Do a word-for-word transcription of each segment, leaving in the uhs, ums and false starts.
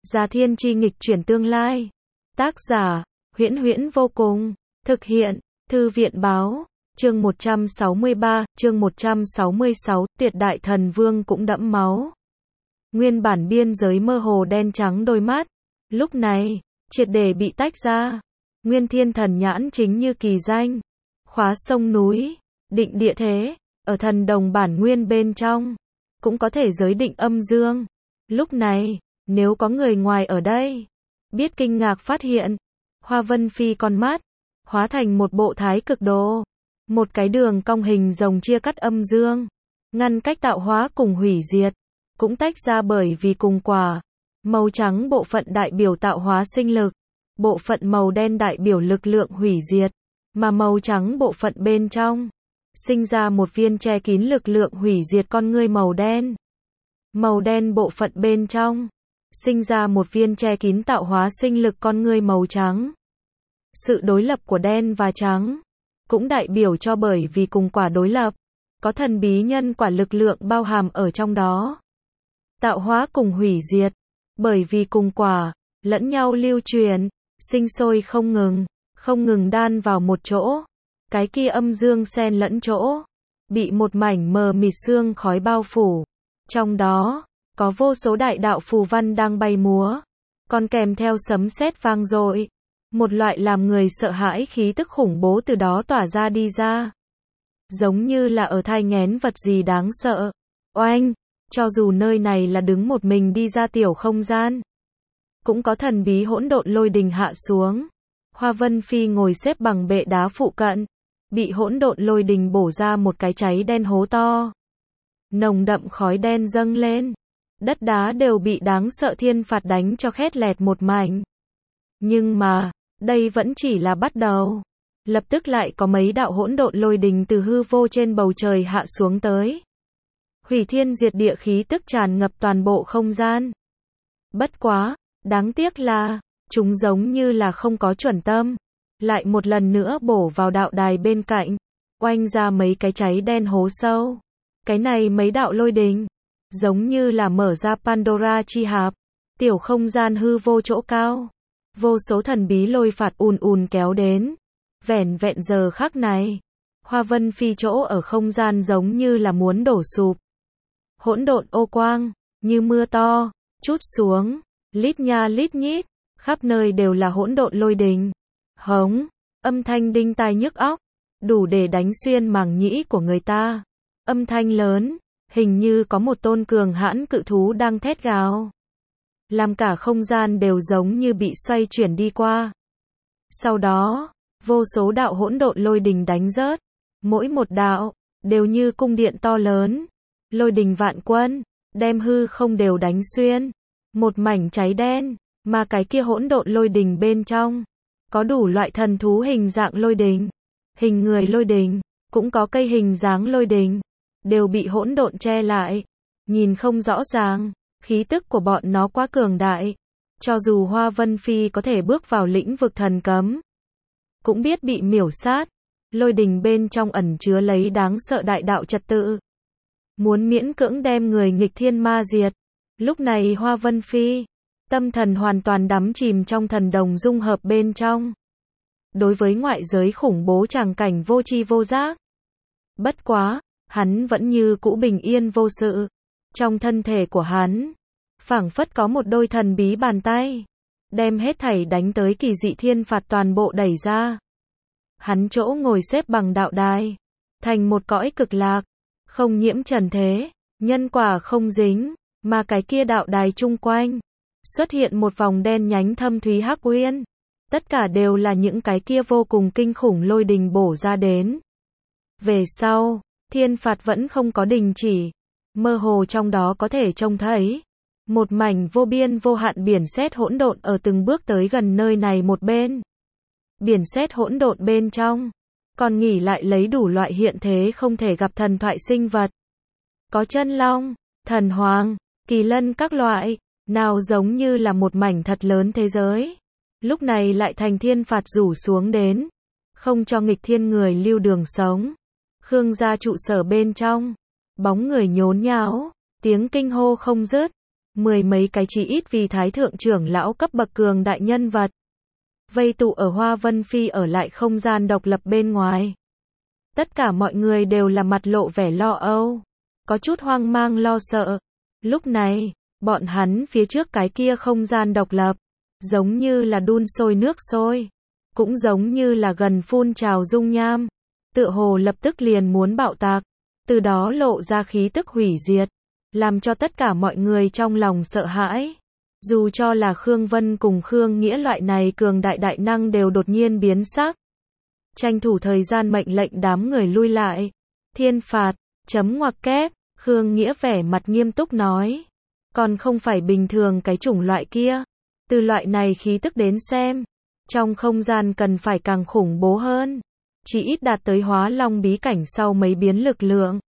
Gia Thiên chi nghịch chuyển tương lai. Tác giả, Huyễn Huyễn vô cùng. Thực hiện, Thư viện báo. Chương một trăm sáu mươi ba, chương một trăm sáu mươi sáu, Tuyệt đại thần vương cũng đẫm máu. Nguyên bản biên giới mơ hồ đen trắng đôi mắt, lúc này, triệt để bị tách ra. Nguyên thiên thần nhãn chính như kỳ danh. Khóa sông núi, định địa thế, ở thần đồng bản nguyên bên trong, cũng có thể giới định âm dương. Lúc này, nếu có người ngoài ở đây, biết kinh ngạc phát hiện, Hoa Vân Phi con mắt, hóa thành một bộ thái cực đồ. Một cái đường cong hình rồng chia cắt âm dương, ngăn cách tạo hóa cùng hủy diệt, cũng tách ra bởi vì cùng quả. Màu trắng bộ phận đại biểu tạo hóa sinh lực, bộ phận màu đen đại biểu lực lượng hủy diệt, mà màu trắng bộ phận bên trong, sinh ra một viên che kín lực lượng hủy diệt con ngươi màu đen. Màu đen bộ phận bên trong, sinh ra một viên che kín tạo hóa sinh lực con ngươi màu trắng. Sự đối lập của đen và trắng, cũng đại biểu cho bởi vì cùng quả đối lập, có thần bí nhân quả lực lượng bao hàm ở trong đó. Tạo hóa cùng hủy diệt, bởi vì cùng quả, lẫn nhau lưu truyền, sinh sôi không ngừng, không ngừng đan vào một chỗ. Cái kia âm dương xen lẫn chỗ, bị một mảnh mờ mịt sương khói bao phủ. Trong đó, có vô số đại đạo phù văn đang bay múa, còn kèm theo sấm sét vang dội. Một loại làm người sợ hãi khí tức khủng bố từ đó tỏa ra đi ra. Giống như là ở thai nghén vật gì đáng sợ. Oanh, cho dù nơi này là đứng một mình đi ra tiểu không gian, cũng có thần bí hỗn độn lôi đình hạ xuống. Hoa Vân Phi ngồi xếp bằng bệ đá phụ cận, bị hỗn độn lôi đình bổ ra một cái cháy đen hố to. Nồng đậm khói đen dâng lên, đất đá đều bị đáng sợ thiên phạt đánh cho khét lẹt một mảnh. Nhưng mà, đây vẫn chỉ là bắt đầu. Lập tức lại có mấy đạo hỗn độn lôi đình từ hư vô trên bầu trời hạ xuống tới. Hủy thiên diệt địa khí tức tràn ngập toàn bộ không gian. Bất quá, đáng tiếc là, chúng giống như là không có chuẩn tâm. Lại một lần nữa bổ vào đạo đài bên cạnh, oanh ra mấy cái cháy đen hố sâu. Cái này mấy đạo lôi đình, giống như là mở ra Pandora chi hạp, tiểu không gian hư vô chỗ cao. Vô số thần bí lôi phạt ùn ùn kéo đến. Vẻn vẹn giờ khắc này, Hoa Vân Phi chỗ ở không gian giống như là muốn đổ sụp. Hỗn độn ô quang, như mưa to, chút xuống, lít nha lít nhít, khắp nơi đều là hỗn độn lôi đình. Hống, âm thanh đinh tai nhức óc, đủ để đánh xuyên màng nhĩ của người ta. Âm thanh lớn, hình như có một tôn cường hãn cự thú đang thét gào. Làm cả không gian đều giống như bị xoay chuyển đi qua. Sau đó, vô số đạo hỗn độn lôi đình đánh rớt. Mỗi một đạo, đều như cung điện to lớn. Lôi đình vạn quân, đem hư không đều đánh xuyên. Một mảnh cháy đen, mà cái kia hỗn độn lôi đình bên trong, có đủ loại thần thú hình dạng lôi đình, hình người lôi đình, cũng có cây hình dáng lôi đình, đều bị hỗn độn che lại. Nhìn không rõ ràng. Khí tức của bọn nó quá cường đại. Cho dù Hoa Vân Phi có thể bước vào lĩnh vực thần cấm, cũng biết bị miểu sát. Lôi đình bên trong ẩn chứa lấy đáng sợ đại đạo trật tự. Muốn miễn cưỡng đem người nghịch thiên ma diệt. Lúc này Hoa Vân Phi, tâm thần hoàn toàn đắm chìm trong thần đồng dung hợp bên trong. Đối với ngoại giới khủng bố tràng cảnh vô tri vô giác. Bất quá, hắn vẫn như cũ bình yên vô sự. Trong thân thể của hắn, phảng phất có một đôi thần bí bàn tay, đem hết thảy đánh tới kỳ dị thiên phạt toàn bộ đẩy ra. Hắn chỗ ngồi xếp bằng đạo đài, thành một cõi cực lạc, không nhiễm trần thế, nhân quả không dính, mà cái kia đạo đài chung quanh, xuất hiện một vòng đen nhánh thâm thúy hắc uyên. Tất cả đều là những cái kia vô cùng kinh khủng lôi đình bổ ra đến. Về sau, thiên phạt vẫn không có đình chỉ. Mơ hồ trong đó có thể trông thấy một mảnh vô biên vô hạn biển sét hỗn độn ở từng bước tới gần nơi này một bên. Biển sét hỗn độn bên trong, còn nghỉ lại lấy đủ loại hiện thế không thể gặp thần thoại sinh vật. Có chân long, thần hoàng, kỳ lân các loại, nào giống như là một mảnh thật lớn thế giới. Lúc này lại thành thiên phạt rủ xuống đến, không cho nghịch thiên người lưu đường sống. Khương gia trụ sở bên trong, bóng người nhốn nháo, tiếng kinh hô không dứt. mười mấy cái chí ít vì thái thượng trưởng lão cấp bậc cường đại nhân vật. Vây tụ ở Hoa Vân Phi ở lại không gian độc lập bên ngoài. Tất cả mọi người đều là mặt lộ vẻ lo âu, có chút hoang mang lo sợ. Lúc này, bọn hắn phía trước cái kia không gian độc lập, giống như là đun sôi nước sôi, cũng giống như là gần phun trào dung nham, tựa hồ lập tức liền muốn bạo tạc, từ đó lộ ra khí tức hủy diệt, làm cho tất cả mọi người trong lòng sợ hãi. Dù cho là Khương Vân cùng Khương Nghĩa loại này cường đại đại năng đều đột nhiên biến sắc. Tranh thủ thời gian mệnh lệnh đám người lui lại. Thiên phạt, chấm ngoặc kép, Khương Nghĩa vẻ mặt nghiêm túc nói. Còn không phải bình thường cái chủng loại kia. Từ loại này khí tức đến xem, trong không gian cần phải càng khủng bố hơn. Chỉ ít đạt tới hóa long bí cảnh sau mấy biến lực lượng.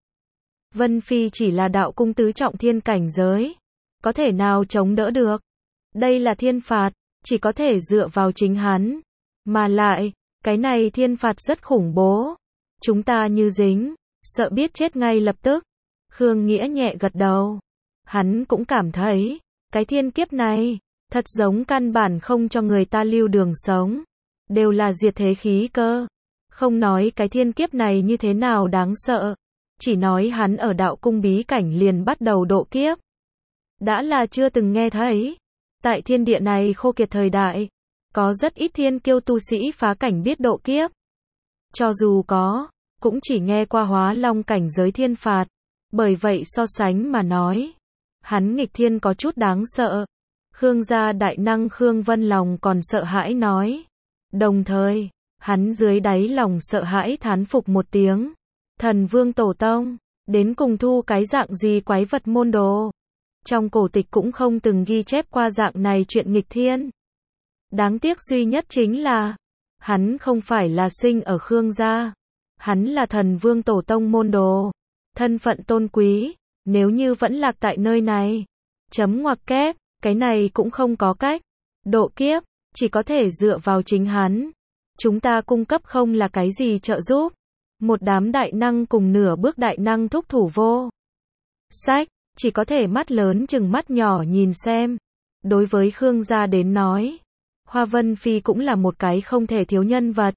Vân Phi chỉ là đạo cung tứ trọng thiên cảnh giới. Có thể nào chống đỡ được? Đây là thiên phạt, chỉ có thể dựa vào chính hắn. Mà lại, cái này thiên phạt rất khủng bố. Chúng ta như dính, sợ biết chết ngay lập tức. Khương Nghĩa nhẹ gật đầu. Hắn cũng cảm thấy, cái thiên kiếp này, thật giống căn bản không cho người ta lưu đường sống. Đều là diệt thế khí cơ. Không nói cái thiên kiếp này như thế nào đáng sợ. Chỉ nói hắn ở đạo cung bí cảnh liền bắt đầu độ kiếp. Đã là chưa từng nghe thấy. Tại thiên địa này khô kiệt thời đại, có rất ít thiên kiêu tu sĩ phá cảnh biết độ kiếp. Cho dù có, cũng chỉ nghe qua hóa long cảnh giới thiên phạt. Bởi vậy so sánh mà nói, hắn nghịch thiên có chút đáng sợ. Khương gia đại năng Khương Vân lòng còn sợ hãi nói. Đồng thời, hắn dưới đáy lòng sợ hãi thán phục một tiếng. Thần Vương Tổ Tông, đến cùng thu cái dạng gì quái vật môn đồ. Trong cổ tịch cũng không từng ghi chép qua dạng này chuyện nghịch thiên. Đáng tiếc duy nhất chính là, hắn không phải là sinh ở Khương gia. Hắn là Thần Vương Tổ Tông môn đồ. Thân phận tôn quý, nếu như vẫn lạc tại nơi này. Chấm ngoặc kép, cái này cũng không có cách. Độ kiếp, chỉ có thể dựa vào chính hắn. Chúng ta cung cấp không là cái gì trợ giúp. Một đám đại năng cùng nửa bước đại năng thúc thủ vô sách, chỉ có thể mắt lớn chừng mắt nhỏ nhìn xem. Đối với Khương gia đến nói, Hoa Vân Phi cũng là một cái không thể thiếu nhân vật.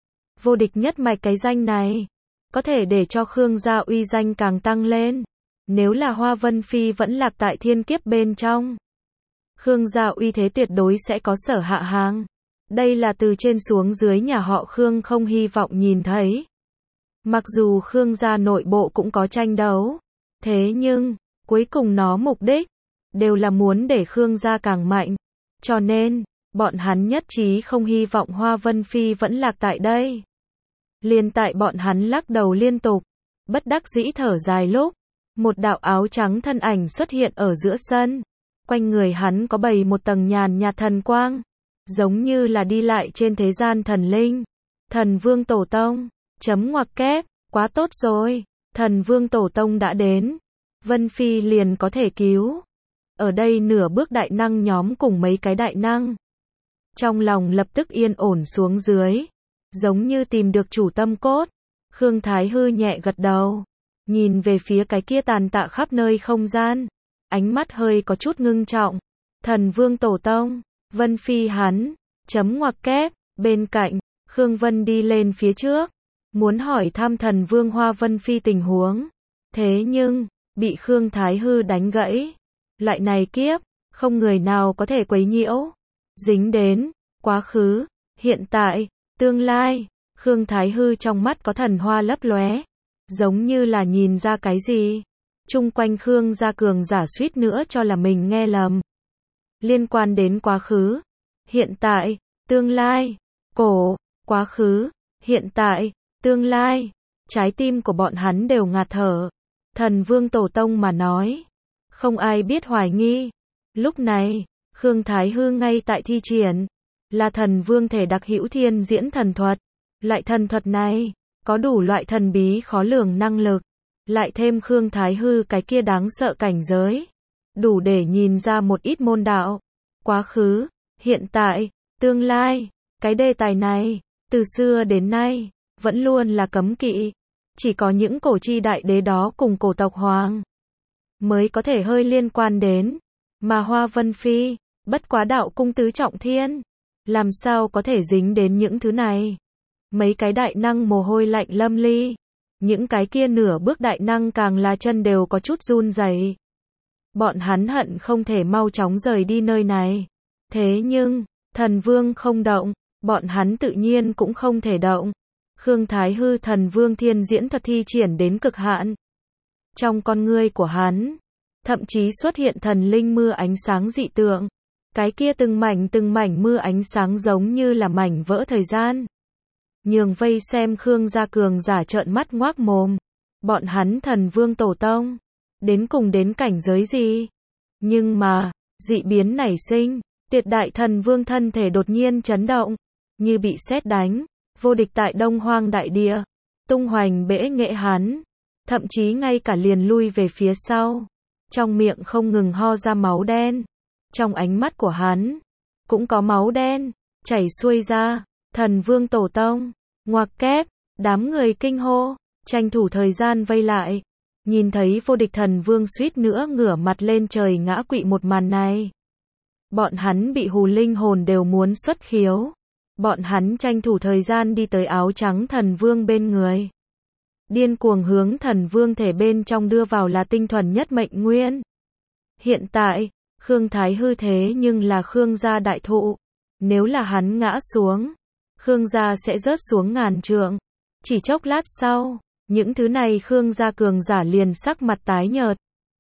Vô địch nhất mạch cái danh này, có thể để cho Khương gia uy danh càng tăng lên. Nếu là Hoa Vân Phi vẫn lạc tại thiên kiếp bên trong, Khương gia uy thế tuyệt đối sẽ có sở hạ hàng. Đây là từ trên xuống dưới nhà họ Khương không hy vọng nhìn thấy. Mặc dù Khương gia nội bộ cũng có tranh đấu, thế nhưng, cuối cùng nó mục đích, đều là muốn để Khương gia càng mạnh. Cho nên, bọn hắn nhất trí không hy vọng Hoa Vân Phi vẫn lạc tại đây. Liên tại bọn hắn lắc đầu liên tục, bất đắc dĩ thở dài lúc, một đạo áo trắng thân ảnh xuất hiện ở giữa sân. Quanh người hắn có bầy một tầng nhàn nhạt thần quang, giống như là đi lại trên thế gian thần linh. Thần Vương Tổ Tông, chấm ngoặc kép, quá tốt rồi, Thần Vương Tổ Tông đã đến. Vân Phi liền có thể cứu. Ở đây nửa bước đại năng nhóm cùng mấy cái đại năng. Trong lòng lập tức yên ổn xuống dưới. Giống như tìm được chủ tâm cốt. Khương Thái Hư nhẹ gật đầu. Nhìn về phía cái kia tàn tạ khắp nơi không gian. Ánh mắt hơi có chút ngưng trọng. Thần Vương Tổ Tông, Vân Phi hắn, chấm ngoặc kép, bên cạnh, Khương Vân đi lên phía trước. Muốn hỏi thăm Thần Vương Hoa Vân Phi tình huống. Thế nhưng, bị Khương Thái Hư đánh gãy. Loại này kiếp, không người nào có thể quấy nhiễu. Dính đến, quá khứ, hiện tại, tương lai. Khương Thái Hư trong mắt có thần hoa lấp lóe. Giống như là nhìn ra cái gì. Chung quanh Khương gia cường giả suýt nữa cho là mình nghe lầm. Liên quan đến quá khứ, hiện tại, tương lai, cổ, quá khứ, hiện tại, tương lai. Trái tim của bọn hắn đều ngạt thở. Thần Vương Tổ Tông mà nói. Không ai biết hoài nghi. Lúc này, Khương Thái Hư ngay tại thi triển. Là thần vương thể đặc hữu thiên diễn thần thuật. Loại thần thuật này, có đủ loại thần bí khó lường năng lực. Lại thêm Khương Thái Hư cái kia đáng sợ cảnh giới. Đủ để nhìn ra một ít môn đạo. Quá khứ, hiện tại, tương lai. Cái đề tài này, từ xưa đến nay, vẫn luôn là cấm kỵ. Chỉ có những cổ chi đại đế đó cùng cổ tộc hoàng mới có thể hơi liên quan đến. Mà Hoa Vân Phi, bất quá đạo cung tứ trọng thiên, làm sao có thể dính đến những thứ này. Mấy cái đại năng mồ hôi lạnh lâm ly, những cái kia nửa bước đại năng càng là chân đều có chút run rẩy. Bọn hắn hận không thể mau chóng rời đi nơi này. Thế nhưng, thần vương không động, bọn hắn tự nhiên cũng không thể động. Khương Thái Hư thần vương thiên diễn thuật thi triển đến cực hạn. Trong con ngươi của hắn, thậm chí xuất hiện thần linh mưa ánh sáng dị tượng. Cái kia từng mảnh từng mảnh mưa ánh sáng giống như là mảnh vỡ thời gian. Nhường vây xem Khương gia cường giả trợn mắt ngoác mồm. Bọn hắn thần vương tổ tông, đến cùng đến cảnh giới gì? Nhưng mà, dị biến nảy sinh, tuyệt đại thần vương thân thể đột nhiên chấn động, như bị sét đánh, vô địch tại Đông Hoang đại địa, tung hoành bẽ nghệ hắn, thậm chí ngay cả liền lui về phía sau, trong miệng không ngừng ho ra máu đen, trong ánh mắt của hắn cũng có máu đen chảy xuôi ra. Thần vương tổ tông, ngoặc kép, đám người kinh hô, tranh thủ thời gian vây lại, nhìn thấy vô địch thần vương suýt nữa ngửa mặt lên trời ngã quỵ một màn này. Bọn hắn bị hù linh hồn đều muốn xuất khiếu. Bọn hắn tranh thủ thời gian đi tới áo trắng thần vương bên người. Điên cuồng hướng thần vương thể bên trong đưa vào là tinh thuần nhất mệnh nguyên. Hiện tại, Khương Thái Hư thế nhưng là Khương gia đại thụ. Nếu là hắn ngã xuống, Khương gia sẽ rớt xuống ngàn trượng. Chỉ chốc lát sau, những thứ này Khương gia cường giả liền sắc mặt tái nhợt.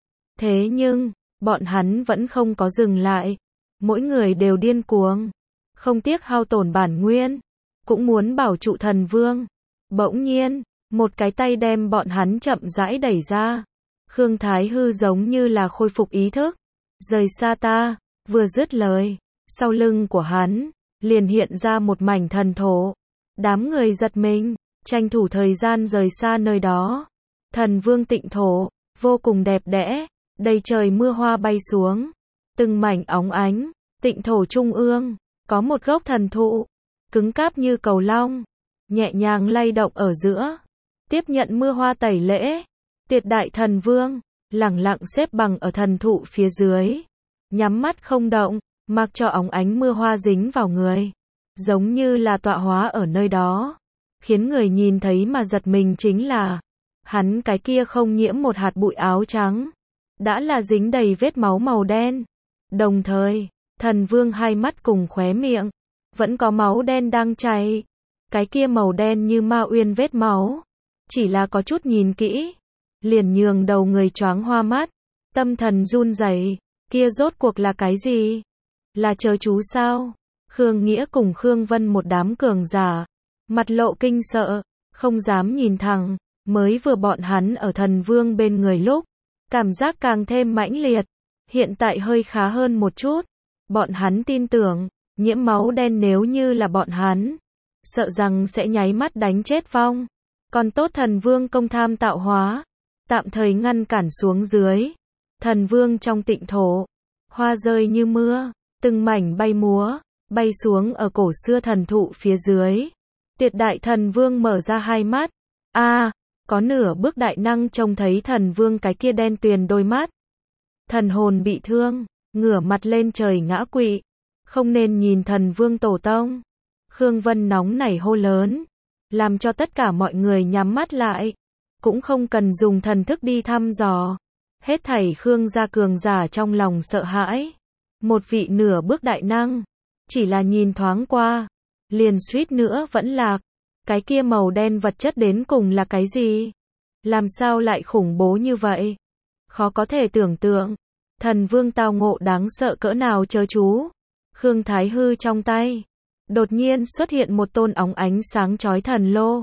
Thế nhưng, bọn hắn vẫn không có dừng lại. Mỗi người đều điên cuồng, không tiếc hao tổn bản nguyên, cũng muốn bảo trụ thần vương. Bỗng nhiên, một cái tay đem bọn hắn chậm rãi đẩy ra. Khương Thái Hư giống như là khôi phục ý thức. Rời xa ta, vừa dứt lời, sau lưng của hắn liền hiện ra một mảnh thần thổ. Đám người giật mình, tranh thủ thời gian rời xa nơi đó. Thần vương tịnh thổ, vô cùng đẹp đẽ, đầy trời mưa hoa bay xuống, từng mảnh óng ánh. Tịnh thổ trung ương, có một gốc thần thụ, cứng cáp như cầu long, nhẹ nhàng lay động ở giữa, tiếp nhận mưa hoa tẩy lễ. Tuyệt đại thần vương, lẳng lặng xếp bằng ở thần thụ phía dưới, nhắm mắt không động, mặc cho óng ánh mưa hoa dính vào người, giống như là tọa hóa ở nơi đó. Khiến người nhìn thấy mà giật mình chính là, hắn cái kia không nhiễm một hạt bụi áo trắng, đã là dính đầy vết máu màu đen. Đồng thời, thần vương hai mắt cùng khóe miệng, vẫn có máu đen đang chảy. Cái kia màu đen như ma uyên vết máu, chỉ là có chút nhìn kỹ, liền nhường đầu người choáng hoa mắt, tâm thần run rẩy. Kia rốt cuộc là cái gì? Là chớ chú sao? Khương Nghĩa cùng Khương Vân một đám cường giả, mặt lộ kinh sợ, không dám nhìn thẳng. Mới vừa bọn hắn ở thần vương bên người lúc, cảm giác càng thêm mãnh liệt. Hiện tại hơi khá hơn một chút. Bọn hắn tin tưởng, nhiễm máu đen nếu như là bọn hắn, sợ rằng sẽ nháy mắt đánh chết vong. Còn tốt thần vương công tham tạo hóa, tạm thời ngăn cản xuống dưới. Thần vương trong tịnh thổ, hoa rơi như mưa, từng mảnh bay múa, bay xuống ở cổ xưa thần thụ phía dưới. Tuyệt đại thần vương mở ra hai mắt. A, à, có nửa bước đại năng trông thấy thần vương cái kia đen tuyền đôi mắt. Thần hồn bị thương, ngửa mặt lên trời ngã quỵ. Không nên nhìn thần vương tổ tông. Khương Vân nóng nảy hô lớn, làm cho tất cả mọi người nhắm mắt lại. Cũng không cần dùng thần thức đi thăm dò. Hết thảy Khương gia cường giả trong lòng sợ hãi. Một vị nửa bước đại năng, chỉ là nhìn thoáng qua, liền suýt nữa vẫn lạc. Cái kia màu đen vật chất đến cùng là cái gì? Làm sao lại khủng bố như vậy? Khó có thể tưởng tượng. Thần vương tao ngộ đáng sợ cỡ nào chớ chú. Khương Thái Hư trong tay, đột nhiên xuất hiện một tôn óng ánh sáng chói thần lô.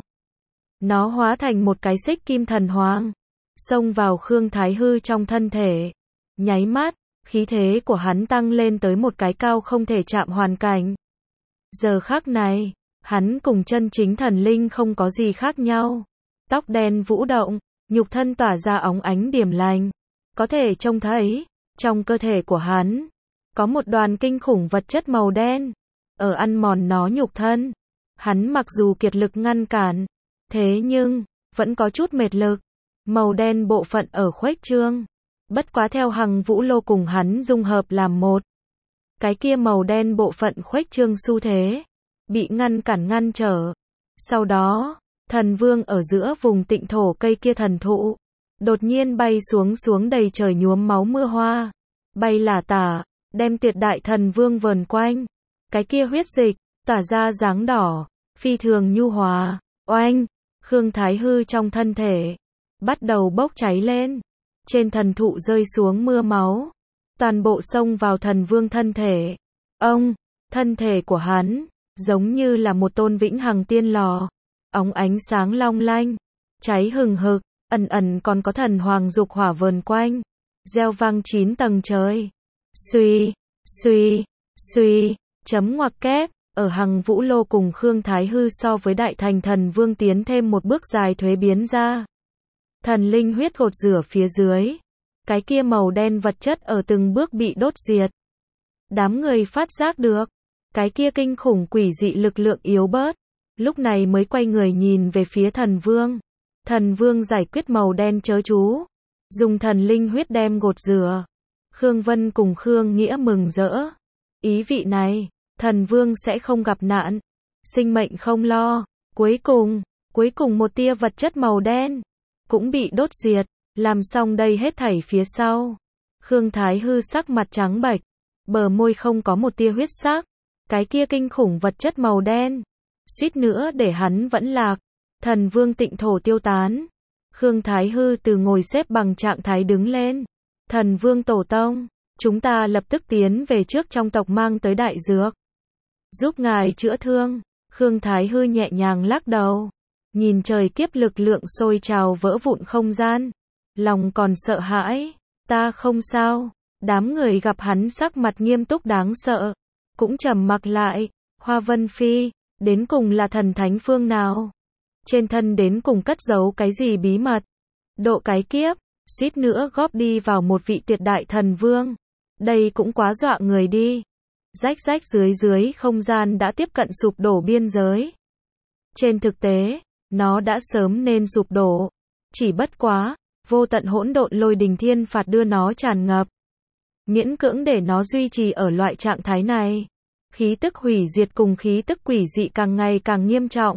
Nó hóa thành một cái xích kim thần hoàng, xông vào Khương Thái Hư trong thân thể. Nháy mắt, khí thế của hắn tăng lên tới một cái cao không thể chạm hoàn cảnh. Giờ khắc này, hắn cùng chân chính thần linh không có gì khác nhau. Tóc đen vũ động, nhục thân tỏa ra óng ánh điểm lành. Có thể trông thấy, trong cơ thể của hắn, có một đoàn kinh khủng vật chất màu đen, ở ăn mòn nó nhục thân. Hắn mặc dù kiệt lực ngăn cản, thế nhưng, vẫn có chút mệt lực. Màu đen bộ phận ở khuếch trương. Bất quá theo Hằng Vũ Lô cùng hắn dung hợp làm một. Cái kia màu đen bộ phận khuếch trương xu thế, bị ngăn cản ngăn trở. Sau đó, thần vương ở giữa vùng tịnh thổ cây kia thần thụ, đột nhiên bay xuống xuống đầy trời nhuốm máu mưa hoa, bay lả tả, đem tuyệt đại thần vương vờn quanh. Cái kia huyết dịch, tỏa ra dáng đỏ, phi thường nhu hòa, oanh, Khương Thái Hư trong thân thể, bắt đầu bốc cháy lên. Trên thần thụ rơi xuống mưa máu, toàn bộ xông vào thần vương thân thể. Ông, thân thể của hắn, giống như là một tôn vĩnh hằng tiên lò, óng ánh sáng long lanh, cháy hừng hực, ẩn ẩn còn có thần hoàng dục hỏa vờn quanh, gieo vang chín tầng trời. Suy, suy, suy, chấm ngoặc kép, ở Hằng Vũ Lô cùng Khương Thái Hư so với đại thành thần vương tiến thêm một bước dài thuế biến ra. Thần linh huyết gột rửa phía dưới, cái kia màu đen vật chất ở từng bước bị đốt diệt. Đám người phát giác được, cái kia kinh khủng quỷ dị lực lượng yếu bớt, lúc này mới quay người nhìn về phía thần vương. Thần vương giải quyết màu đen chớ chú, dùng thần linh huyết đem gột rửa. Khương Vân cùng Khương Nghĩa mừng rỡ. Ý vị này, thần vương sẽ không gặp nạn, sinh mệnh không lo. Cuối cùng, cuối cùng một tia vật chất màu đen cũng bị đốt diệt, làm xong đây hết thảy phía sau. Khương Thái Hư sắc mặt trắng bệch, bờ môi không có một tia huyết sắc, cái kia kinh khủng vật chất màu đen, suýt nữa để hắn vẫn lạc. Thần vương tịnh thổ tiêu tán. Khương Thái Hư từ ngồi xếp bằng trạng thái đứng lên. Thần vương tổ tông, chúng ta lập tức tiến về trước trong tộc mang tới đại dược, giúp ngài chữa thương. Khương Thái Hư nhẹ nhàng lắc đầu, nhìn trời kiếp lực lượng sôi trào vỡ vụn không gian, lòng còn sợ hãi. Ta không sao. Đám người gặp hắn sắc mặt nghiêm túc đáng sợ, cũng trầm mặc lại. Hoa Vân Phi, đến cùng là thần thánh phương nào? Trên thân đến cùng cất giấu cái gì bí mật? Độ cái kiếp, suýt nữa góp đi vào một vị tuyệt đại thần vương. Đây cũng quá dọa người đi. Rách rách dưới dưới không gian đã tiếp cận sụp đổ biên giới. Trên thực tế, nó đã sớm nên sụp đổ. Chỉ bất quá, vô tận hỗn độn lôi đình thiên phạt đưa nó tràn ngập, miễn cưỡng để nó duy trì ở loại trạng thái này. Khí tức hủy diệt cùng khí tức quỷ dị càng ngày càng nghiêm trọng.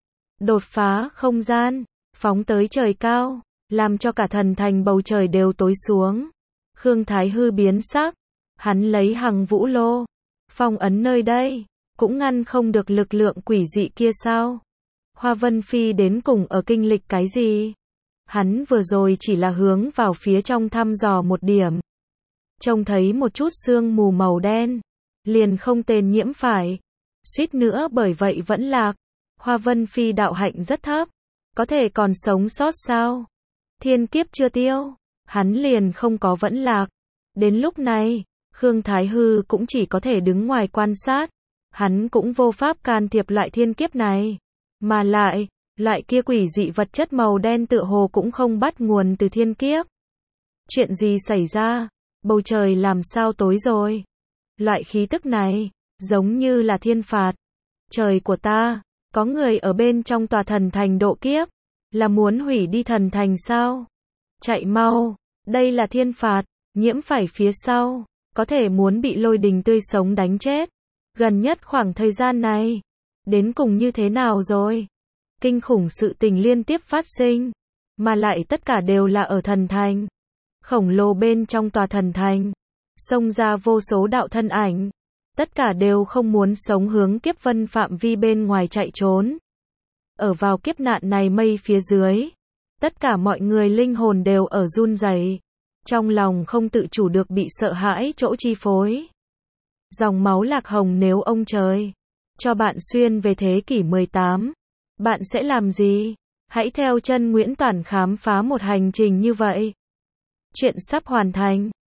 Đột phá không gian, phóng tới trời cao, làm cho cả thần thành bầu trời đều tối xuống. Khương Thái Hư biến sắc, hắn lấy Hằng Vũ Lô, phong ấn nơi đây, cũng ngăn không được lực lượng quỷ dị kia sao? Hoa Vân Phi đến cùng ở kinh lịch cái gì? Hắn vừa rồi chỉ là hướng vào phía trong thăm dò một điểm, trông thấy một chút sương mù màu đen, liền không tên nhiễm phải, suýt nữa bởi vậy vẫn lạc. Hoa Vân Phi đạo hạnh rất thấp, có thể còn sống sót sao? Thiên kiếp chưa tiêu, hắn liền không có vẫn lạc. Đến lúc này, Khương Thái Hư cũng chỉ có thể đứng ngoài quan sát, hắn cũng vô pháp can thiệp loại thiên kiếp này. Mà lại, loại kia quỷ dị vật chất màu đen tựa hồ cũng không bắt nguồn từ thiên kiếp. Chuyện gì xảy ra? Bầu trời làm sao tối rồi? Loại khí tức này, giống như là thiên phạt. Trời của ta, có người ở bên trong tòa thần thành độ kiếp, là muốn hủy đi thần thành sao? Chạy mau, đây là thiên phạt, nhiễm phải phía sau, có thể muốn bị lôi đình tươi sống đánh chết. Gần nhất khoảng thời gian này, đến cùng như thế nào rồi? Kinh khủng sự tình liên tiếp phát sinh, mà lại tất cả đều là ở thần thành. Khổng lồ bên trong tòa thần thành, xông ra vô số đạo thân ảnh, tất cả đều không muốn sống hướng kiếp vân phạm vi bên ngoài chạy trốn. Ở vào kiếp nạn này mây phía dưới, tất cả mọi người linh hồn đều ở run rẩy, trong lòng không tự chủ được bị sợ hãi chỗ chi phối. Dòng máu lạc hồng, nếu ông trời cho bạn xuyên về thế kỷ mười tám, bạn sẽ làm gì? Hãy theo chân Nguyễn Toản khám phá một hành trình như vậy. Chuyện sắp hoàn thành.